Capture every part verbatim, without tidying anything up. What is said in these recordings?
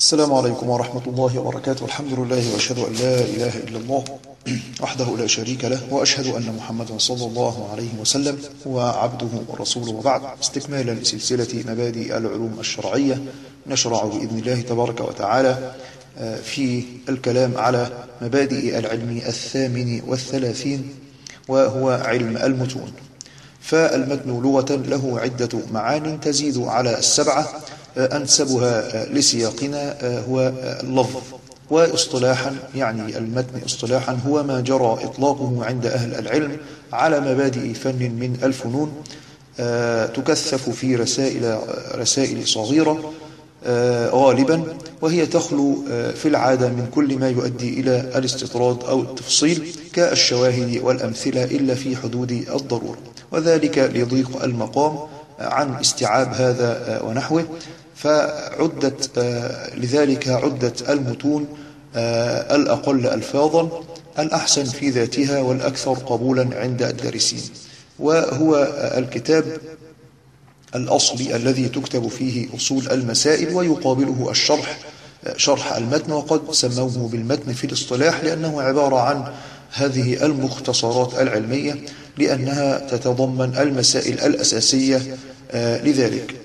السلام عليكم ورحمة الله وبركاته. الحمد لله وأشهد أن لا إله إلا الله وحده لا شريك له، وأشهد أن محمدا صلى الله عليه وسلم هو عبده ورسوله، وبعد. استكمالا لسلسلة مبادئ العلوم الشرعية، نشرع بإذن الله تبارك وتعالى في الكلام على مبادئ العلم الثامن والثلاثين، وهو علم المتون. فالمتن لغة له عدة معان تزيد على السبعة، أنسبها لسياقنا هو اللفظ. واصطلاحا يعني المتن اصطلاحا هو ما جرى إطلاقه عند أهل العلم على مبادئ فن من الفنون، تكثف في رسائل رسائل صغيرة غالبا، وهي تخلو في العادة من كل ما يؤدي إلى الاستطراد أو التفصيل كالشواهد والأمثلة، إلا في حدود الضرورة، وذلك لضيق المقام عن استيعاب هذا ونحوه. فعدت لذلك عدت المتون الأقل ألفاظا، الأحسن في ذاتها والأكثر قبولا عند الدارسين، وهو الكتاب الأصلي الذي تكتب فيه أصول المسائل، ويقابله الشرح شرح المتن. وقد سموه بالمتن في الاصطلاح لأنه عبارة عن هذه المختصرات العلمية، لأنها تتضمن المسائل الأساسية لذلك.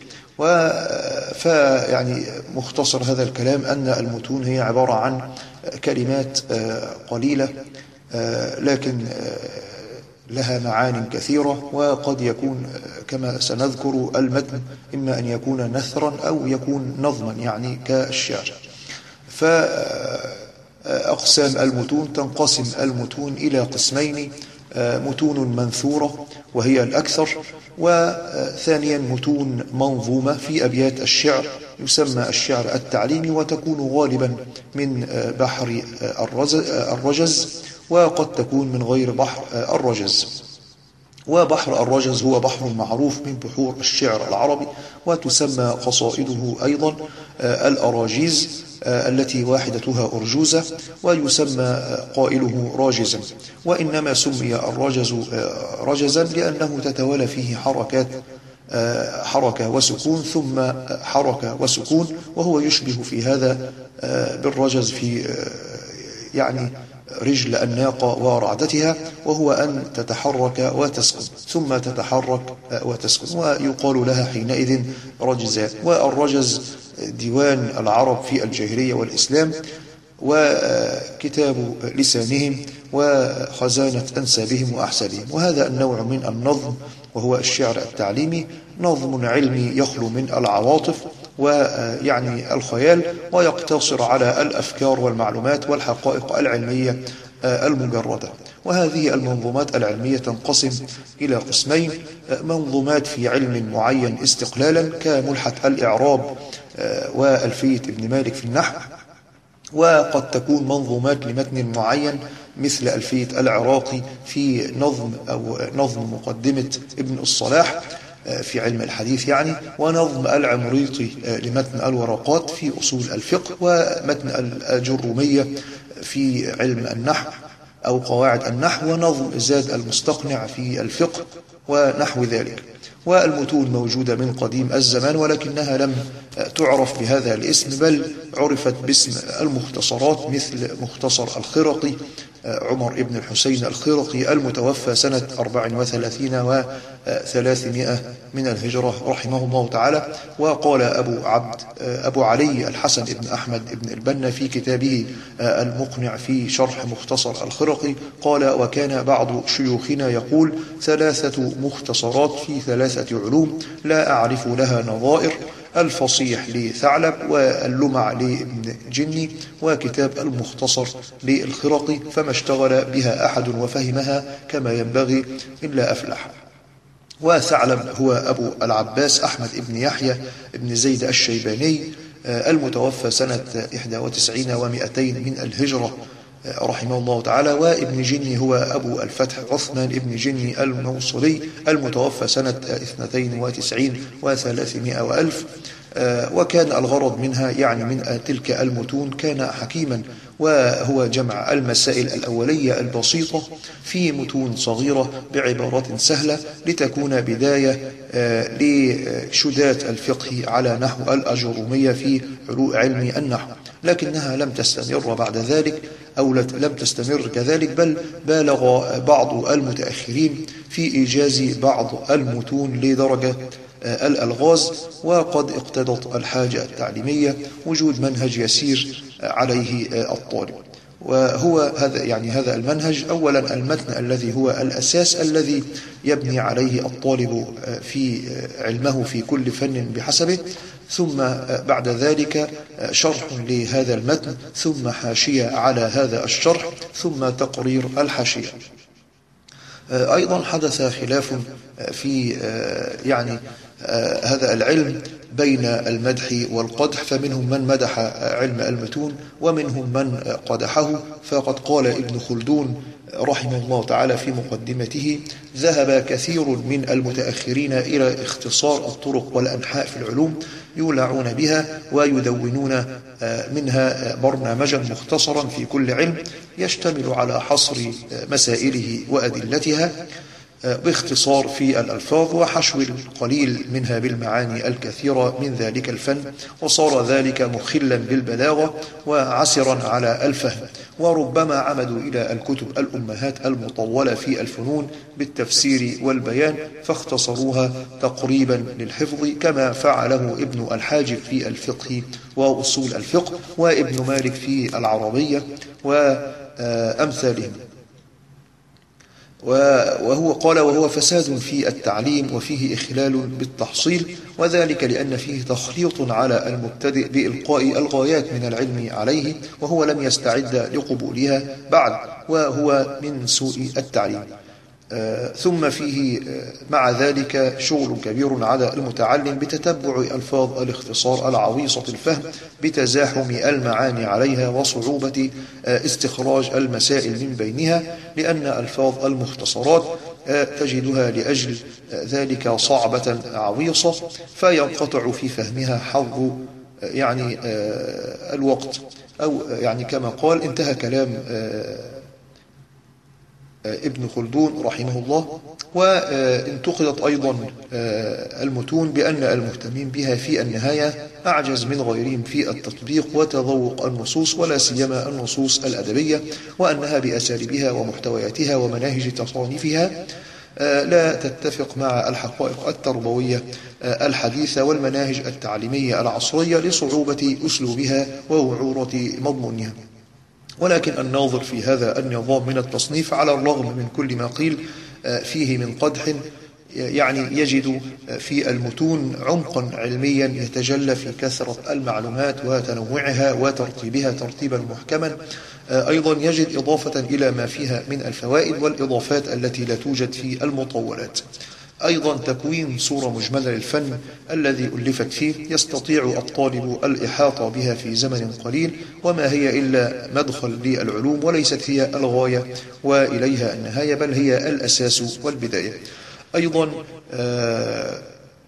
فيعني مختصر هذا الكلام أن المتون هي عبارة عن كلمات قليلة لكن لها معان كثيرة، وقد يكون كما سنذكر المتن إما أن يكون نثرا أو يكون نظما يعني كالشعر. فأقسام المتون: تنقسم المتون إلى قسمين: متون منثورة وهي الأكثر، وثانيا متون منظومة في أبيات الشعر، يسمى الشعر التعليمي، وتكون غالبا من بحر الرجز، وقد تكون من غير بحر الرجز. وبحر الرجز هو بحر معروف من بحور الشعر العربي، وتسمى قصائده أيضا الأراجيز، التي واحدتها أرجوزة، ويسمى قائله راجزا. وإنما سمي الرجز رجزا لأنه تتوالى فيه حركات حركة وسكون ثم حركة وسكون، وهو يشبه في هذا بالرجز في يعني رجل الناقة ورعدتها، وهو أن تتحرك وتسكن ثم تتحرك وتسكن، ويقال لها حينئذ رجزاء. والرجز ديوان العرب في الجاهلية والإسلام، وكتاب لسانهم، وخزانة أنسابهم وأحسابهم. وهذا النوع من النظم وهو الشعر التعليمي نظم علمي يخلو من العواطف ويعني الخيال، ويقتصر على الأفكار والمعلومات والحقائق العلمية المجردة. وهذه المنظومات العلمية تنقسم إلى قسمين: منظومات في علم معين استقلالا كملحة الإعراب وألفية ابن مالك في النحو، وقد تكون منظومات لمتن معين مثل ألفية العراقي في نظم أو نظم مقدمة ابن الصلاح في علم الحديث يعني، ونظم العمريطي لمتن الورقات في أصول الفقه، ومتن الجرومية في علم النحو أو قواعد النحو، ونظم زاد المستقنع في الفقه ونحو ذلك. والمتون موجودة من قديم الزمان، ولكنها لم تعرف بهذا الاسم، بل عرفت باسم المختصرات، مثل مختصر الخرقي عمر ابن الحسين الخرقي المتوفى سنة أربع وثلاثين وثلاثمائة من الهجرة رحمه الله تعالى. وقال أبو عبد أبو علي الحسن ابن أحمد ابن البنا في كتابه المقنع في شرح مختصر الخرقي، قال: وكان بعض شيوخنا يقول: ثلاثة مختصرات في ثلاثة علوم لا أعرف لها نظائر، الفصيح لثعلب، واللمع لابن جني، وكتاب المختصر للخرقي، فما اشتغل بها أحد وفهمها كما ينبغي إلا أفلح. وثعلب هو أبو العباس أحمد ابن يحيى ابن زيد الشيباني المتوفى سنة إحدى وتسعين ومئتين من الهجرة رحمه الله تعالى. وابن جني هو أبو الفتح عثمان ابن جني الموصلي المتوفى سنة اثنتين وتسعين وثلاثمائة وألف. وكان الغرض منها يعني من تلك المتون كان حكيما، وهو جمع المسائل الأولية البسيطة في متون صغيرة بعبارات سهلة لتكون بداية لشدات الفقه على نحو الأجرومية في علم النحو، لكنها لم تستمر بعد ذلك أو لم تستمر كذلك، بل بالغ بعض المتأخرين في إيجاز بعض المتون لدرجة الألغاز، وقد اقتضت الحاجة التعليمية وجود منهج يسير عليه الطالب. وهو هذا يعني هذا المنهج أولا المتن الذي هو الأساس الذي يبني عليه الطالب في علمه في كل فن بحسبه، ثم بعد ذلك شرح لهذا المتن، ثم حاشية على هذا الشرح، ثم تقرير الحاشية. أيضا حدث خلاف في يعني هذا العلم بين المدح والقدح، فمنهم من مدح علم المتون ومنهم من قدحه. فقد قال ابن خلدون رحمه الله تعالى في مقدمته: ذهب كثير من المتأخرين إلى اختصار الطرق والأنحاء في العلوم، يولعون بها ويدونون منها برنامجا مختصرا في كل علم يشتمل على حصر مسائله وأدلتها باختصار في الألفاظ وحشو القليل منها بالمعاني الكثيرة من ذلك الفن، وصار ذلك مخلا بالبلاغة وعسرا على الفهم. وربما عمدوا إلى الكتب الأمهات المطولة في الفنون بالتفسير والبيان فاختصروها تقريبا للحفظ، كما فعله ابن الحاجب في الفقه وأصول الفقه، وابن مالك في العربية وأمثالهم. وهو قال: وهو فساد في التعليم وفيه إخلال بالتحصيل، وذلك لأن فيه تخليط على المبتدئ بإلقاء الغايات من العلم عليه وهو لم يستعد لقبولها بعد، وهو من سوء التعليم. آه ثم فيه آه مع ذلك شغل كبير على المتعلم بتتبع ألفاظ الاختصار العويصة الفهم بتزاحم المعاني عليها وصعوبة آه استخراج المسائل من بينها، لأن ألفاظ المختصرات آه تجدها لأجل آه ذلك صعبة عويصة، فينقطع في فهمها حظ آه يعني آه الوقت، أو يعني كما قال انتهى كلام آه ابن خلدون رحمه الله. وانتقدت أيضا المتون بأن المهتمين بها في النهاية أعجز من غيرهم في التطبيق وتذوق النصوص، ولا سيما النصوص الأدبية، وأنها بأساليبها ومحتوياتها ومناهج تصانيفها لا تتفق مع الحقائق التربوية الحديثة والمناهج التعليمية العصرية لصعوبة أسلوبها ووعورة مضمونها. ولكن الناظر في هذا النظام من التصنيف على الرغم من كل ما قيل فيه من قدح يعني يجد في المتون عمقا علميا يتجلى في كثرة المعلومات وتنوعها وترتيبها ترتيبا محكما. أيضا يجد إضافة إلى ما فيها من الفوائد والإضافات التي لا توجد في المطولات. أيضا تكوين صورة مجملة للفن الذي ألفت فيه يستطيع الطالب الإحاطة بها في زمن قليل، وما هي إلا مدخل للعلوم وليست هي الغاية وإليها النهاية، بل هي الأساس والبداية. أيضا آآ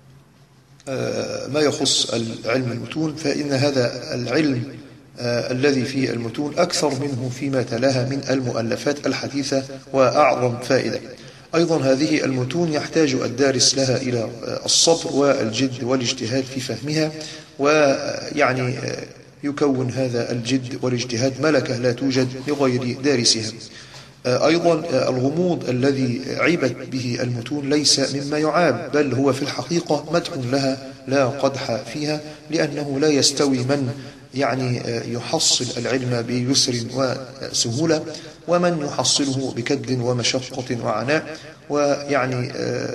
آآ ما يخص العلم المتون، فإن هذا العلم الذي فيه المتون أكثر منه فيما تلاها من المؤلفات الحديثة وأعظم فائدة. أيضا هذه المتون يحتاج الدارس لها إلى الصبر والجد والاجتهاد في فهمها، ويعني يكون هذا الجد والاجتهاد ملكة لا توجد لغير دارسها. أيضا الغموض الذي عيبت به المتون ليس مما يعاب، بل هو في الحقيقة مدح لها لا قدح فيها، لأنه لا يستوي من يعني يحصل العلم بيسر وسهولة ومن يحصله بكد ومشقة وعناء، ويعني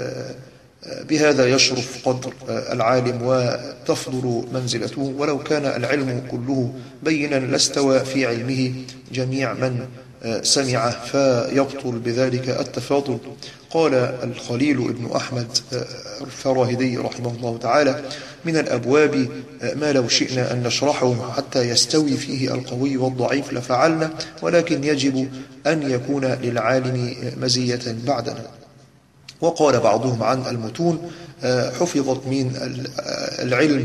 بهذا يشرف قدر العالم وتفضل منزلته، ولو كان العلم كله بينا لاستوى في علمه جميع من سمعه فيبطل بذلك التفاضل. قال الخليل ابن أحمد الفراهيدي رحمه الله تعالى: من الأبواب ما لو شئنا أن نشرحه حتى يستوي فيه القوي والضعيف لفعلنا، ولكن يجب أن يكون للعالم مزية بعدنا. وقال بعضهم عن المتون: حفظت من العلم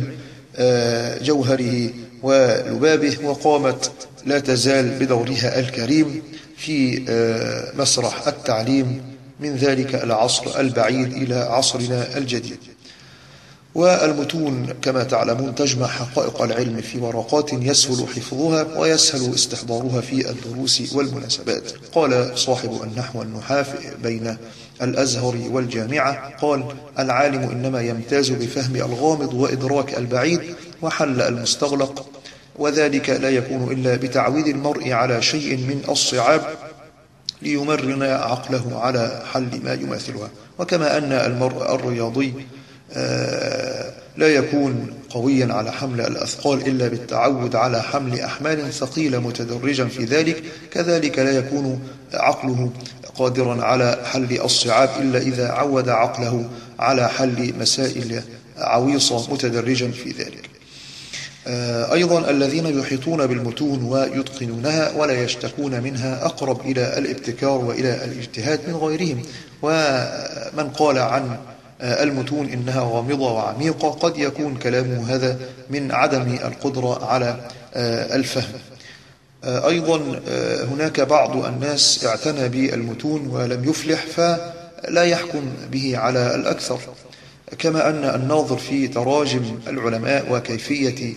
جوهره ولبابه، وقامت لا تزال بدورها الكريم في مسرح التعليم من ذلك العصر البعيد إلى عصرنا الجديد. والمتون كما تعلمون تجمع حقائق العلم في ورقات يسهل حفظها ويسهل استحضارها في الدروس والمناسبات. قال صاحب النحو النحاة بين الأزهر والجامعة، قال: العالم إنما يمتاز بفهم الغامض وإدراك البعيد وحل المستغلق، وذلك لا يكون إلا بتعويد المرء على شيء من الصعاب ليمرن عقله على حل ما يماثلها. وكما أن المرء الرياضي لا يكون قويا على حمل الأثقال إلا بالتعود على حمل أحمال ثقيلة متدرجا في ذلك، كذلك لا يكون عقله قادرا على حل الصعاب إلا إذا عود عقله على حل مسائل عويصة متدرجا في ذلك. أيضا الذين يحيطون بالمتون ويتقنونها ولا يشتكون منها أقرب إلى الابتكار وإلى الاجتهاد من غيرهم. ومن قال عن المتون إنها غامضة وعميقة قد يكون كلامه هذا من عدم القدرة على الفهم. أيضا هناك بعض الناس اعتنى بالمتون ولم يفلح فلا يحكم به على الأكثر، كما أن الناظر في تراجم العلماء وكيفية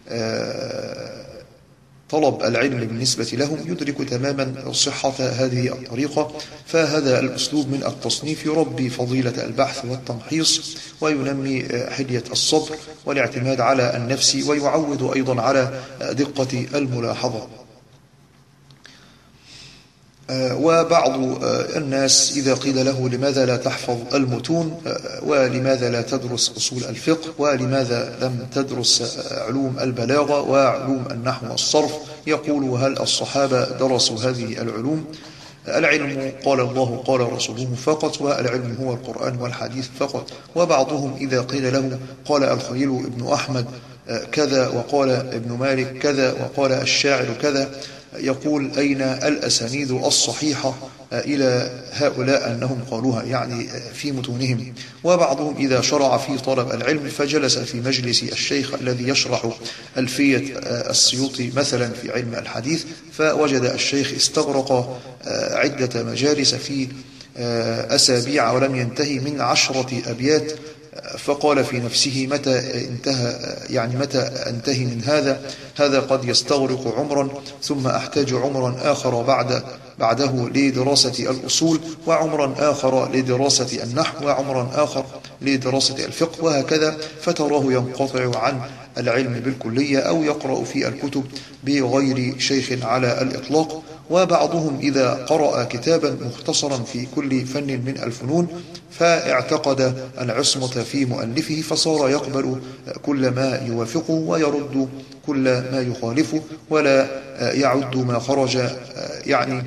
طلب العلم بالنسبة لهم يدرك تماما صحة هذه الطريقة، فهذا الأسلوب من التصنيف يربي فضيلة البحث والتمحيص وينمي حلية الصبر والاعتماد على النفس ويعود أيضا على دقة الملاحظة. وبعض الناس إذا قيل له لماذا لا تحفظ المتون ولماذا لا تدرس أصول الفقه ولماذا لم تدرس علوم البلاغة وعلوم النحو والصرف، يقول: هل الصحابة درسوا هذه العلوم؟ العلم قال الله قال رسوله فقط، والعلم هو القرآن والحديث فقط. وبعضهم إذا قيل له قال الخليل ابن أحمد كذا وقال ابن مالك كذا وقال الشاعر كذا، يقول: أين الأسانيد الصحيحة إلى هؤلاء أنهم قالوها، يعني في متونهم. وبعضهم إذا شرع في طلب العلم فجلس في مجلس الشيخ الذي يشرح ألفية السيوطي مثلا في علم الحديث، فوجد الشيخ استغرق عدة مجالس في أسابيع ولم ينتهي من عشرة أبيات، فقال في نفسه: متى انتهى يعني متى أنتهي من هذا؟ هذا قد يستغرق عمرا، ثم أحتاج عمرا آخر بعد بعده لدراسة الأصول، وعمرا آخر لدراسة النحو، وعمرا آخر لدراسة الفقه، وهكذا. فتراه ينقطع عن العلم بالكلية أو يقرأ في الكتب بغير شيخ على الإطلاق. وبعضهم إذا قرأ كتابا مختصرا في كل فن من الفنون فاعتقد العصمة في مؤلفه، فصار يقبل كل ما يوافقه ويرد كل ما يخالفه، ولا يعد ما خرج يعني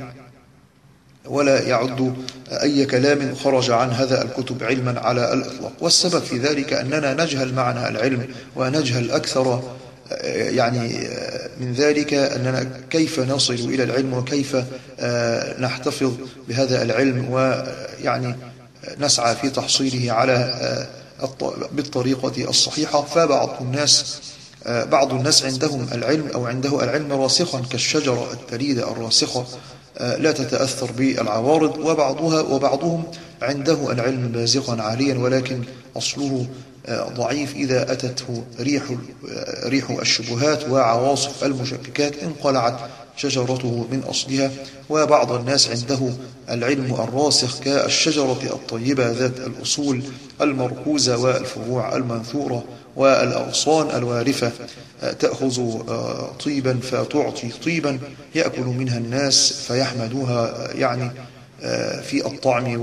ولا يعد أي كلام خرج عن هذا الكتب علما على الإطلاق. والسبب في ذلك أننا نجهل معنى العلم ونجهل أكثر يعني من ذلك أننا كيف نصل إلى العلم وكيف نحتفظ بهذا العلم ويعني نسعى في تحصيله على بالطريقة الصحيحة. فبعض الناس بعض الناس عندهم العلم أو عنده العلم راسخا كالشجرة التليدة الراسخة لا تتأثر بالعوارض، وبعضها وبعضهم عنده العلم بازغا عاليا ولكن أصله ضعيف، إذا أتته ريح ريح الشبهات وعواصف المشككات انقلعت شجرته من أصلها. وبعض الناس عنده العلم الراسخ كالشجرة الطيبة ذات الأصول المركوزة والفروع المنثورة والأغصان الوارفة، تأخذ طيبا فتعطي طيبا يأكل منها الناس فيحمدوها يعني في الطعم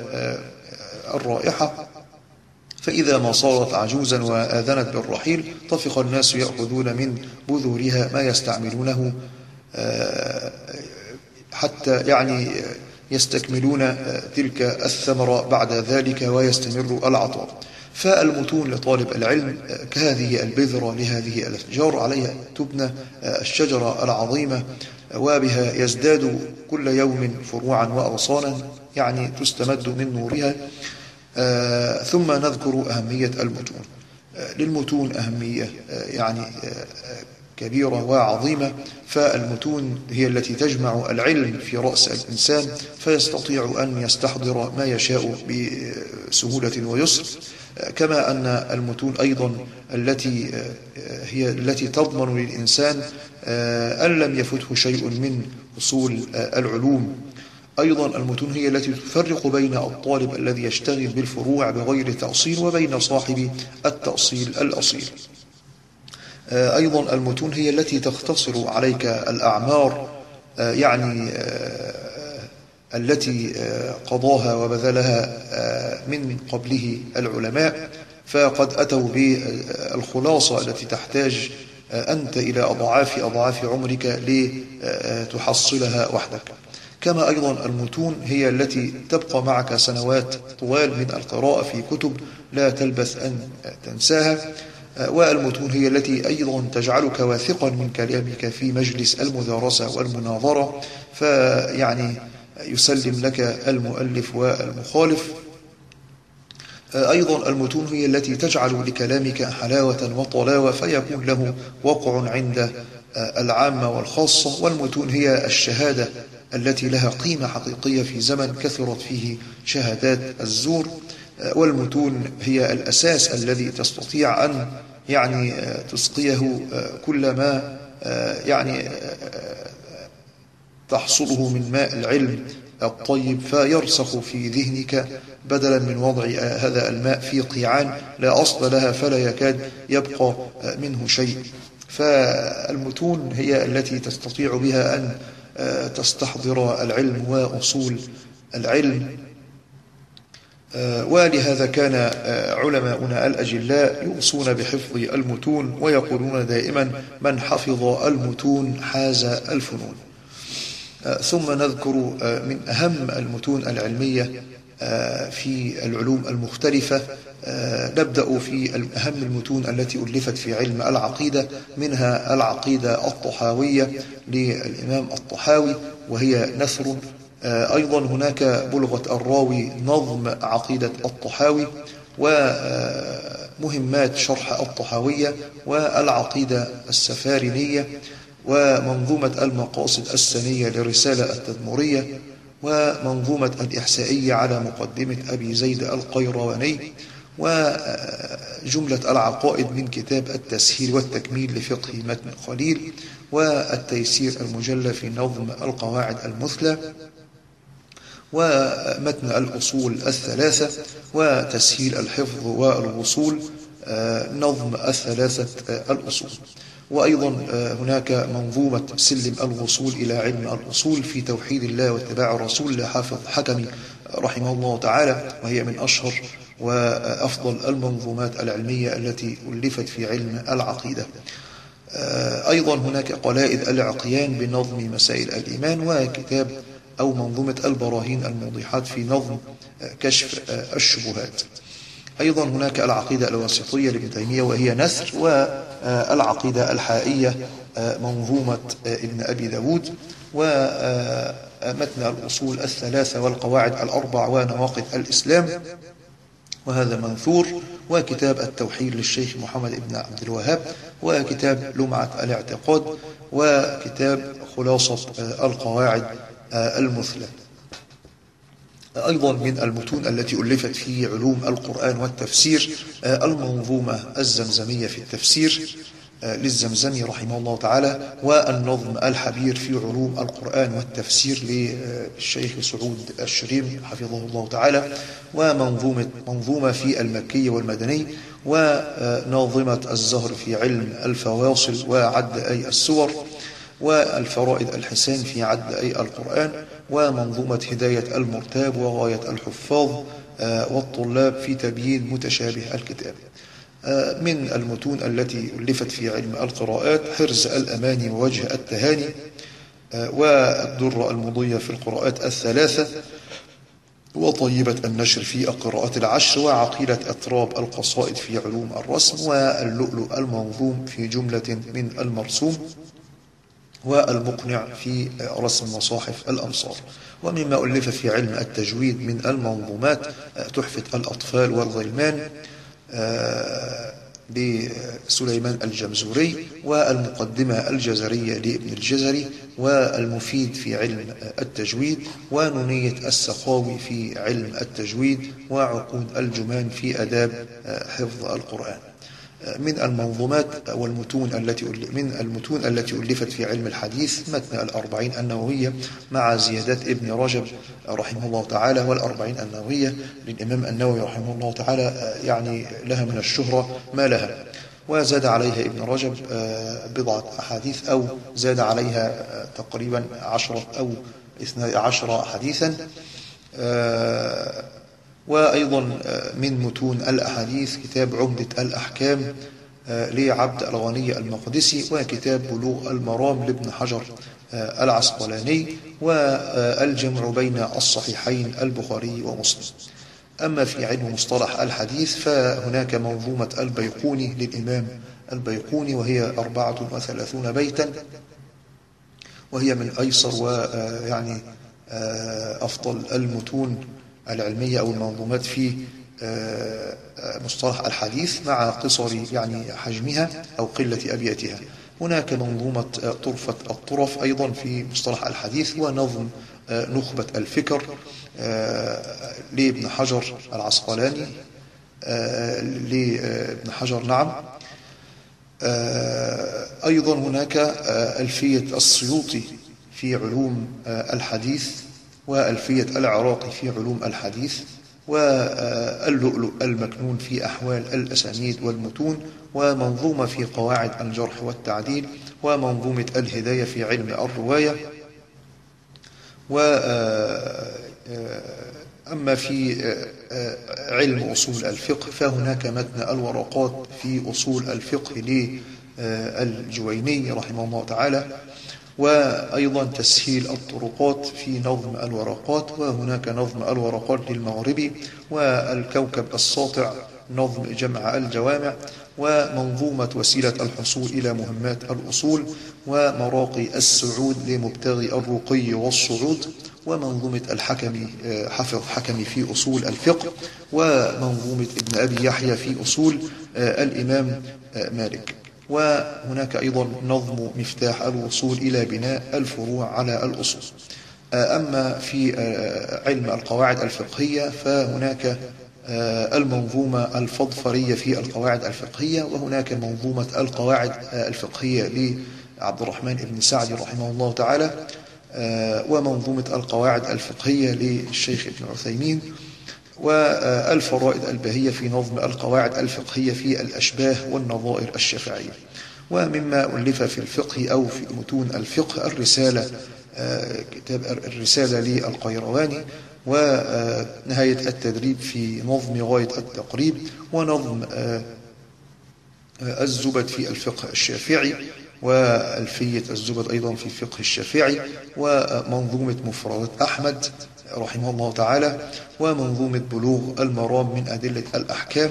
والرائحة، فإذا ما صارت عجوزا وآذنت بالرحيل طفق الناس يأخذون من بذورها ما يستعملونه حتى يعني يستكملون تلك الثمرة بعد ذلك ويستمر العطاء. فالمتون لطالب العلم كهذه البذرة لهذه الأشجار، عليها تبنى الشجرة العظيمة وبها يزداد كل يوم فروعا وأغصانا يعني تستمد من نورها. ثم نذكر أهمية المتون. للمتون أهمية يعني كبيرة وعظيمة، فالمتون هي التي تجمع العلم في رأس الإنسان فيستطيع أن يستحضر ما يشاء بسهولة ويسر، كما أن المتون أيضا التي هي التي تضمن للإنسان أن لم يفته شيء من أصول العلوم. أيضا المتون هي التي تفرق بين الطالب الذي يشتغل بالفروع بغير تأصيل وبين صاحب التأصيل الأصيل. أيضا المتون هي التي تختصر عليك الأعمار، يعني التي قضاها وبذلها من قبله العلماء، فقد أتوا بالخلاصة التي تحتاج أنت إلى أضعاف أضعاف عمرك لتحصلها وحدك. كما أيضا المتون هي التي تبقى معك سنوات طوال من القراءة في كتب لا تلبث أن تنساها، والمتون هي التي أيضا تجعلك واثقا من كلامك في مجلس المدارسة والمناظرة، فيعني يسلم لك المؤلف والمخالف. أيضا المتون هي التي تجعل لكلامك حلاوة وطلاوة فيكون له وقع عند العامة والخاصة. والمتون هي الشهادة التي لها قيمة حقيقية في زمن كثرت فيه شهادات الزور. والمتون هي الأساس الذي تستطيع أن يعني تسقيه كل ما يعني تحصله من ماء العلم الطيب فيرسخ في ذهنك، بدلا من وضع هذا الماء في قيعان لا أصل لها فلا يكاد يبقى منه شيء. فالمتون هي التي تستطيع بها أن تستحضر العلم وأصول العلم. ولهذا كان علماؤنا الأجلاء يوصون بحفظ المتون ويقولون دائما من حفظ المتون حاز الفنون. ثم نذكر من أهم المتون العلمية في العلوم المختلفة. نبدأ في أهم المتون التي ألفت في علم العقيدة، منها العقيدة الطحاوية للإمام الطحاوي وهي نثر. أيضا هناك بلغة الراوي نظم عقيدة الطحاوي ومهمات شرح الطحاوية والعقيدة السفارينية ومنظومة المقاصد السنية لرسالة التدمرية ومنظومة الإحسائية على مقدمة أبي زيد القيرواني وجملة العقائد من كتاب التسهيل والتكميل لفقه متن خليل والتيسير المجلى في نظم القواعد المثلى ومتن الأصول الثلاثة وتسهيل الحفظ والوصول نظم الثلاثة الأصول. وأيضا هناك منظومة سلم الوصول إلى علم الأصول في توحيد الله واتباع الرسول لحافظ حكمي رحمه الله تعالى، وهي من أشهر وأفضل المنظومات العلمية التي ألفت في علم العقيدة. أيضا هناك قلائد العقيان بنظم مسائل الإيمان وكتاب أو منظومة البراهين الموضحات في نظم كشف الشبهات. أيضا هناك العقيدة الواسطية لابن تيمية وهي نثر، والعقيدة الحائية منظومة ابن أبي داود، ومتن الأصول الثلاثة والقواعد الأربع ونواقض الإسلام وهذا منثور، وكتاب التوحيد للشيخ محمد بن عبد الوهاب، وكتاب لمعة الاعتقاد، وكتاب خلاصة القواعد المثلى. أيضا من المتون التي ألفت في علوم القرآن والتفسير المنظومة الزمزمية في التفسير للزمزمي رحمه الله تعالى، والنظم الحبير في علوم القرآن والتفسير للشيخ سعود الشريم حفظه الله تعالى، ومنظومة منظومة في المكي والمدني، وناظمة الزهر في علم الفواصل وعد أي السور، والفرائد الحسان في عد أي القرآن، ومنظومة هداية المرتاب وغاية الحفاظ والطلاب في تبيين متشابه الكتاب. من المتون التي ألفت في علم القراءات حرز الأماني ووجه التهاني، والدرة المضية في القراءات الثلاثة، وطيبة النشر في القراءات العشر، وعقيلة أطراب القصائد في علوم الرسم، واللؤلؤ المنظوم في جملة من المرسوم، والمقنع في رسم مصاحف الأمصار. ومما ألف في علم التجويد من المنظومات تحفة الأطفال والغلمان، لسليمان الجمزوري، والمقدمة الجزرية لابن الجزري، والمفيد في علم التجويد، ونونية السخاوي في علم التجويد، وعقود الجمان في آداب حفظ القرآن. من المنظومات والمتون التي من المتون التي ألفت في علم الحديث متن الأربعين النووية مع زيادات ابن رجب رحمه الله تعالى، والأربعين النووية للإمام النووي رحمه الله تعالى يعني لها من الشهرة ما لها، وزاد عليها ابن رجب بضعة أحاديث، أو زاد عليها تقريبا عشرة أو اثنى عشر حديثا. وأيضا من متون الأحاديث كتاب عمدة الأحكام لعبد الغني المقدسي، وكتاب بلوغ المرام لابن حجر العسقلاني، والجمع بين الصحيحين البخاري ومسلم. أما في علم مصطلح الحديث فهناك منظومة البيقوني للإمام البيقوني، وهي أربعة وثلاثون بيتا، وهي من أيسر ويعني أفضل المتون العلمية أو المنظومات في مصطلح الحديث، مع قصر يعني حجمها أو قلة أبياتها. هناك منظومة طرفة الطرف أيضا في مصطلح الحديث، ونظم نخبة الفكر لابن حجر العسقلاني لابن حجر نعم. أيضا هناك ألفية السيوطي في علوم الحديث، وألفية العراقي في علوم الحديث، واللؤلؤ المكنون في أحوال الأسانيد والمتون، ومنظومة في قواعد الجرح والتعديل، ومنظومة الهداية في علم الرواية. وأما في علم أصول الفقه فهناك متن الورقات في أصول الفقه للجويني رحمه الله تعالى، وأيضا تسهيل الطرقات في نظم الورقات، وهناك نظم الورقات للمغربي، والكوكب الساطع نظم جمع الجوامع، ومنظومة وسيلة الحصول إلى مهمات الأصول، ومراقي السعود لمبتغي الرقي والصعود، ومنظومة الحكمي حافظ حكمي في أصول الفقه، ومنظومة ابن أبي يحيى في أصول الإمام مالك. وهناك أيضا نظم مفتاح الوصول إلى بناء الفروع على الأصول. أما في علم القواعد الفقهية فهناك المنظومة الفضفرية في القواعد الفقهية، وهناك منظومة القواعد الفقهية لعبد الرحمن بن سعدي رحمه الله تعالى، ومنظومة القواعد الفقهية للشيخ ابن عثيمين، والفرائد الباهية في نظم القواعد الفقهية في الأشباه والنظائر الشافعية. ومما ألف في الفقه أو في متون الفقه الرسالة، كتاب الرسالة للقيرواني، ونهاية التدريب في نظم غاية التقريب، ونظم الزبد في الفقه الشافعي، وألفية الزبد أيضا في الفقه الشافعي، ومنظومة مفردات أحمد رحمه الله تعالى، ومنظومة بلوغ المرام من أدلة الأحكام،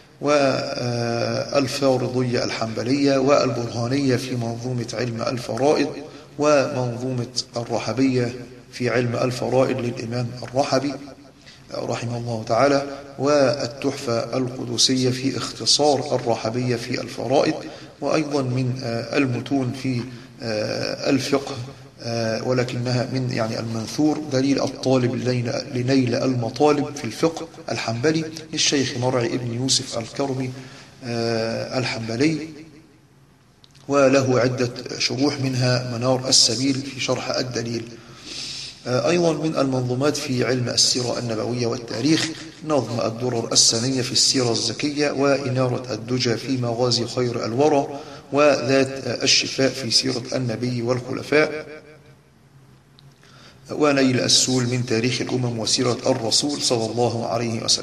والفارضية الحنبلية، والبرهانية في منظومة علم الفرائض، ومنظومة الرحبية في علم الفرائض للإمام الرحبي رحمه الله تعالى، والتحفة القدسية في اختصار الرحبية في الفرائض. وأيضا من المتون في الفقه ولكنها من يعني المنثور دليل الطالب لنيل المطالب في الفقه الحنبلي للشيخ مرعي ابن يوسف الكرمي الحنبلي، وله عدة شروح منها منار السبيل في شرح الدليل. أيضا من المنظومات في علم السيرة النبوية والتاريخ نظم الدرر السنية في السيرة الزكية، وإنارة الدجى في مغازي خير الورى، وذات الشفاء في سيرة النبي والخلفاء، ونيل السول من تاريخ الأمم وسيرة الرسول صلى الله عليه وسلم.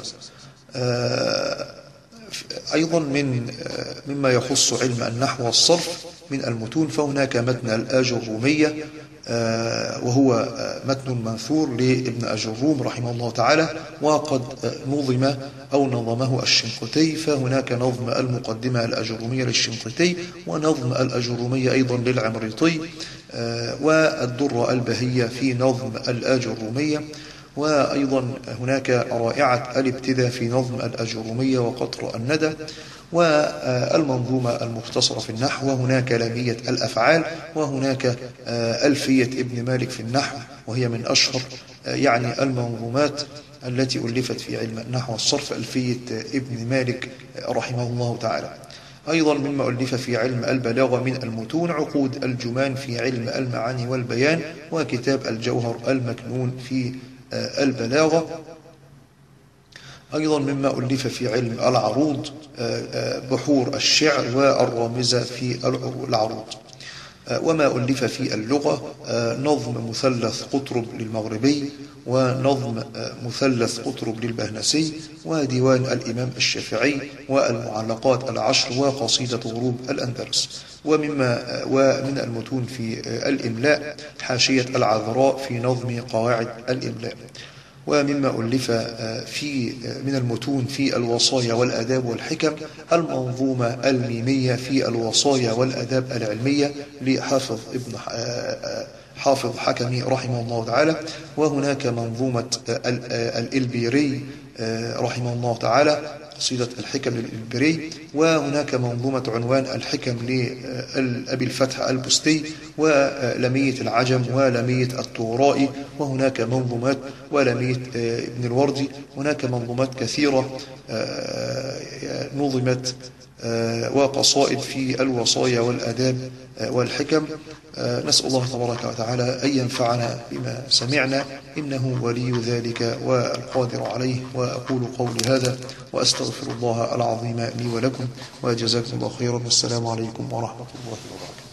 أيضا من مما يخص علم النحو والصرف من المتون فهناك متن الآج الرومية، وهو متن منثور لابن أجروم رحمه الله تعالى، وقد نظم أو نظمه الشنقيطي، فهناك نظم المقدمة الأجرومية للشنقيطي، ونظم الأجرومية أيضا للعمريطي، والدرة البهية في نظم الآج الرومية، وأيضا هناك رائعة الابتداء في نظم الأجرومية وقطر الندى، والمنظومة المختصرة في النحو، وهناك لامية الأفعال، وهناك ألفية ابن مالك في النحو، وهي من أشهر يعني المنظومات التي ألفت في علم النحو والصرف، ألفية ابن مالك رحمه الله تعالى. أيضا مما ألف في علم البلاغة من المتون عقود الجمان في علم المعاني والبيان، وكتاب الجوهر المكنون في البلاغة. أيضا مما ألف في علم العروض بحور الشعر والرامزة في العروض. وما ألف في اللغة نظم مثلث قطرب للمغربي، ونظم مثلث قطرب للبهنسي، وديوان الإمام الشافعي، والمعلقات العشر، وقصيدة غروب الأندلس. ومما ومن المتون في الإملاء حاشية العذراء في نظم قواعد الإملاء. ومما ألف في من المتون في الوصايا والآداب والحكم المنظومة الميمية في الوصايا والآداب العلمية لحافظ ابن حافظ حكمي رحمه الله تعالى. وهناك منظومة الإلبيري رحمه الله تعالى، قصيدة الحكم للإلبيري. وهناك منظومة عنوان الحكم لأبي الفتح البستي، ولمية العجم، ولمية الطورائي. وهناك منظومات ولمية ابن الوردي. هناك منظومات كثيرة نظمت وقصائد في الوصايا والآداب والحكم. نسأل الله تبارك وتعالى أن ينفعنا بما سمعنا، إنه ولي ذلك والقادر عليه. وأقول قولي هذا وأستغفر الله العظيم لي ولكم، وجزاكم الله خيرا، والسلام عليكم ورحمة الله وبركاته.